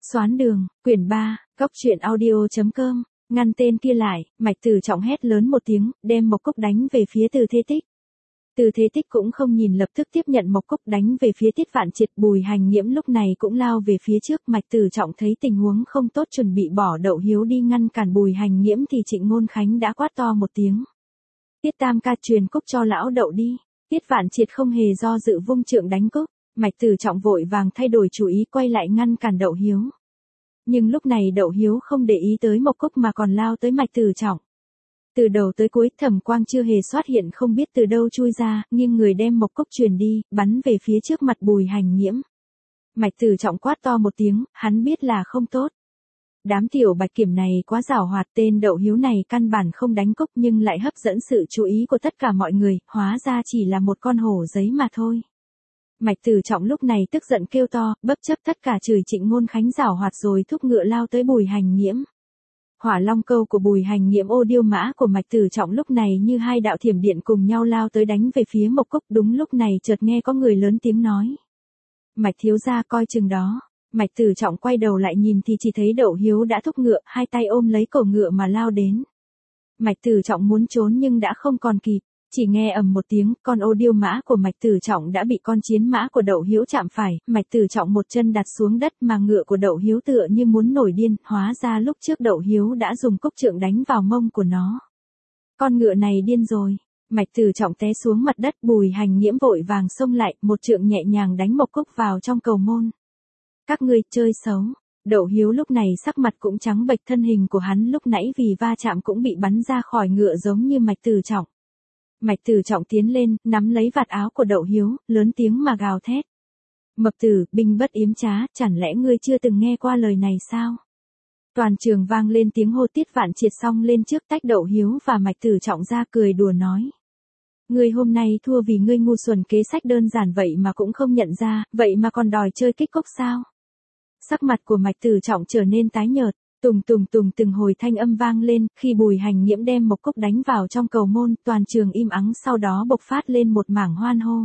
Xoán đường, quyển 3, góc truyện audio.com, ngăn tên kia lại, Mạch Tử Trọng hét lớn một tiếng, đem Mộc Cúc đánh về phía Từ Thế Tích. Từ Thế Tích cũng không nhìn lập tức tiếp nhận Mộc Cúc đánh về phía Tiết Vạn Triệt. Bùi Hành Nghiễm lúc này cũng lao về phía trước. Mạch Tử Trọng thấy tình huống không tốt chuẩn bị bỏ Đậu Hiếu đi ngăn cản Bùi Hành Nghiễm thì Trịnh Ngôn Khánh đã quát to một tiếng. Tiết Tam ca truyền cúc cho lão Đậu đi. Tiết Vạn Triệt không hề do dự vung trượng đánh cúc. Mạch Tử Trọng vội vàng thay đổi chủ ý quay lại ngăn cản Đậu Hiếu. Nhưng lúc này Đậu Hiếu không để ý tới Mộc Cúc mà còn lao tới Mạch Tử Trọng. Từ đầu tới cuối Thẩm Quang chưa hề xuất hiện không biết từ đâu chui ra, nghiêng người đem Mộc Cúc truyền đi, bắn về phía trước mặt Bùi Hành Nghiễm. Mạch Tử Trọng quát to một tiếng, hắn biết là không tốt. Đám tiểu bạch kiểm này quá giảo hoạt, tên Đậu Hiếu này căn bản không đánh Cúc nhưng lại hấp dẫn sự chú ý của tất cả mọi người, hóa ra chỉ là một con hổ giấy mà thôi. Mạch Tử Trọng lúc này tức giận kêu to, bấp chấp tất cả chửi Trịnh Ngôn Khánh giảo hoạt rồi thúc ngựa lao tới Bùi Hành Nghiễm. Hỏa Long Câu của Bùi Hành Nghiễm ô điêu mã của Mạch Tử Trọng lúc này như hai đạo thiểm điện cùng nhau lao tới đánh về phía Mộc Cúc. Đúng lúc này chợt nghe có người lớn tiếng nói. Mạch thiếu gia coi chừng đó. Mạch Tử Trọng quay đầu lại nhìn thì chỉ thấy Đậu Hiếu đã thúc ngựa, hai tay ôm lấy cổ ngựa mà lao đến. Mạch Tử Trọng muốn trốn nhưng đã không còn kịp. Chỉ nghe ầm một tiếng, con ô điêu mã của Mạch Tử Trọng đã bị con chiến mã của Đậu Hiếu chạm phải, Mạch Tử Trọng một chân đặt xuống đất mà ngựa của Đậu Hiếu tựa như muốn nổi điên, hóa ra lúc trước Đậu Hiếu đã dùng cúc trượng đánh vào mông của nó. Con ngựa này điên rồi. Mạch Tử Trọng té xuống mặt đất. Bùi Hành Nghiễm vội vàng xông lại, một trượng nhẹ nhàng đánh Mộc Cúc vào trong cầu môn. Các ngươi chơi xấu. Đậu Hiếu lúc này sắc mặt cũng trắng bệch, thân hình của hắn lúc nãy vì va chạm cũng bị bắn ra khỏi ngựa giống như Mạch Tử Trọng. Mạch Tử Trọng tiến lên, nắm lấy vạt áo của Đậu Hiếu, lớn tiếng mà gào thét. Mập tử, binh bất yếm trá, chẳng lẽ ngươi chưa từng nghe qua lời này sao? Toàn trường vang lên tiếng hô. Tiết Vạn Triệt xong lên trước tách Đậu Hiếu và Mạch Tử Trọng ra cười đùa nói. Ngươi hôm nay thua vì ngươi ngu xuẩn, kế sách đơn giản vậy mà cũng không nhận ra, vậy mà còn đòi chơi kích cốc sao? Sắc mặt của Mạch Tử Trọng trở nên tái nhợt. Tùng tùng tùng từng hồi thanh âm vang lên, khi Bùi Hành Nghiễm đem Mộc Cúc đánh vào trong cầu môn, toàn trường im ắng sau đó bộc phát lên một mảng hoan hô.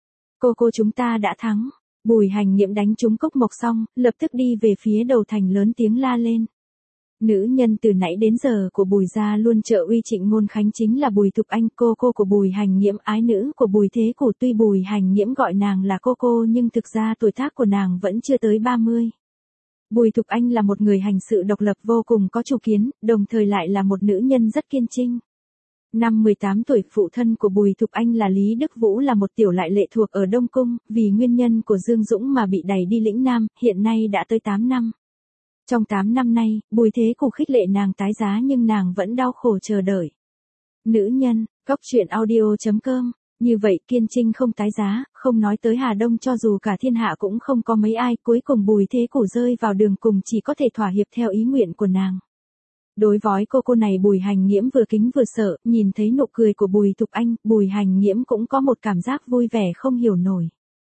Cô chúng ta đã thắng. Bùi Hành Nghiễm đánh trúng Cúc Mộc xong, lập tức đi về phía đầu thành lớn tiếng la lên. Nữ nhân từ nãy đến giờ của Bùi gia luôn trợ uy Trịnh Ngôn Khánh chính là Bùi Thục Anh, cô của Bùi Hành Nghiễm, ái nữ của Bùi Thế Cửu. Tuy Bùi Hành Nghiễm gọi nàng là cô nhưng thực ra tuổi tác của nàng vẫn chưa tới 30. Bùi Thục Anh là một người hành sự độc lập vô cùng có chủ kiến, đồng thời lại là một nữ nhân rất kiên trinh. Năm 18 tuổi, phụ thân của Bùi Thục Anh là Lý Đức Vũ là một tiểu lại lệ thuộc ở Đông Cung, vì nguyên nhân của Dương Dũng mà bị đày đi lĩnh Nam, hiện nay đã tới 8 năm. Trong 8 năm nay, Bùi Thế Cửu khích lệ nàng tái giá nhưng nàng vẫn đau khổ chờ đợi. Nữ nhân, góc truyện audio.com. Như vậy kiên trinh không tái giá, không nói tới Hà Đông cho dù cả thiên hạ cũng không có mấy ai, cuối cùng Bùi Thế Cửu rơi vào đường cùng chỉ có thể thỏa hiệp theo ý nguyện của nàng. Đối với cô này Bùi Hành Nghiễm vừa kính vừa sợ, nhìn thấy nụ cười của Bùi Thục Anh, Bùi Hành Nghiễm cũng có một cảm giác vui vẻ không hiểu nổi.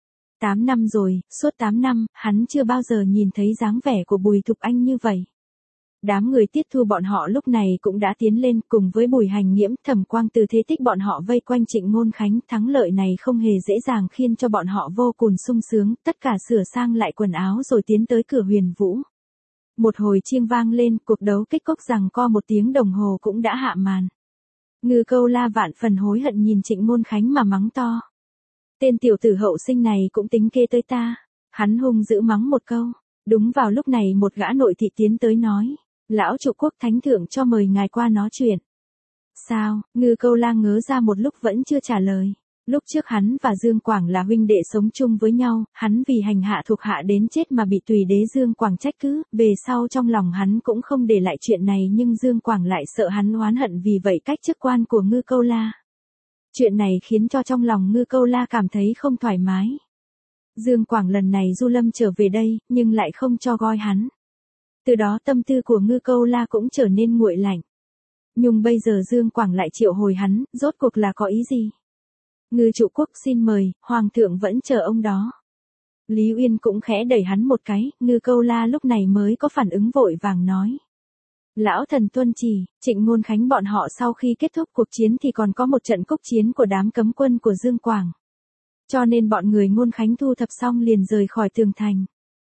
8 năm rồi, suốt 8 năm, hắn chưa bao giờ nhìn thấy dáng vẻ của Bùi Thục Anh như vậy. Đám người Tiết Thu bọn họ lúc này cũng đã tiến lên cùng với Bùi Hành Nghiễm, Thẩm Quang, Từ Thế Tích bọn họ vây quanh Trịnh Ngôn Khánh. Thắng lợi này không hề dễ dàng khiến cho bọn họ vô cùng sung sướng, tất cả sửa sang lại quần áo rồi tiến tới cửa Huyền Vũ. Một hồi chiêng vang lên, cuộc đấu kích cốc giằng co 1 tiếng đồng hồ cũng đã hạ màn. Ngư Câu La vạn phần hối hận nhìn Trịnh Ngôn Khánh mà mắng to. Tên tiểu tử hậu sinh này cũng tính kê tới ta. Hắn hung dữ mắng một câu. Đúng vào lúc này một gã nội thị tiến tới nói. Lão trụ quốc thánh thượng cho mời ngài qua nói chuyện. Sao? Ngư Câu La ngớ ra một lúc vẫn chưa trả lời. Lúc trước hắn và Dương Quảng là huynh đệ sống chung với nhau, hắn vì hành hạ thuộc hạ đến chết mà bị Tùy đế Dương Quảng trách cứ, về sau trong lòng hắn cũng không để lại chuyện này nhưng Dương Quảng lại sợ hắn oán hận vì vậy cách chức quan của Ngư Câu La. Chuyện này khiến cho trong lòng Ngư Câu La cảm thấy không thoải mái. Dương Quảng lần này du lâm trở về đây, nhưng lại không cho gọi hắn. Từ đó tâm tư của Ngư Câu La cũng trở nên nguội lạnh. Nhưng bây giờ Dương Quảng lại triệu hồi hắn, rốt cuộc là có ý gì? Ngư trụ quốc xin mời, Hoàng thượng vẫn chờ ông đó. Lý Uyên cũng khẽ đẩy hắn một cái, Ngư Câu La lúc này mới có phản ứng vội vàng nói. Lão thần tuân chỉ, Trịnh Ngôn Khánh bọn họ sau khi kết thúc cuộc chiến thì còn có một trận cúc chiến của đám cấm quân của Dương Quảng. Cho nên bọn người Ngôn Khánh thu thập xong liền rời khỏi tường thành.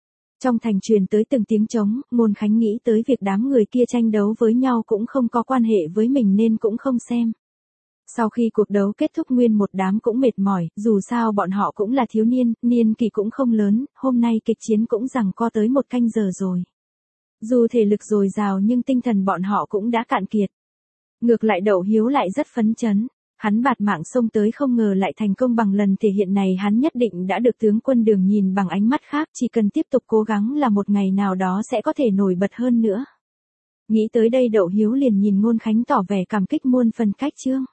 Trong thành truyền tới từng tiếng trống, Ngôn Khánh nghĩ tới việc đám người kia tranh đấu với nhau cũng không có quan hệ với mình nên cũng không xem. Sau khi cuộc đấu kết thúc nguyên một đám cũng mệt mỏi, dù sao bọn họ cũng là thiếu niên, niên kỷ cũng không lớn, hôm nay kịch chiến cũng giằng co tới 1 canh giờ rồi. Dù thể lực dồi dào nhưng tinh thần bọn họ cũng đã cạn kiệt. Ngược lại Đậu Hiếu lại rất phấn chấn. Hắn bạt mạng xông tới không ngờ lại thành công bằng lần thể hiện này, hắn nhất định đã được tướng quân Đường nhìn bằng ánh mắt khác, chỉ cần tiếp tục cố gắng là một ngày nào đó sẽ có thể nổi bật hơn nữa. Nghĩ tới đây Đậu Hiếu liền nhìn Ngôn Khánh tỏ vẻ cảm kích muôn phần. Cách chương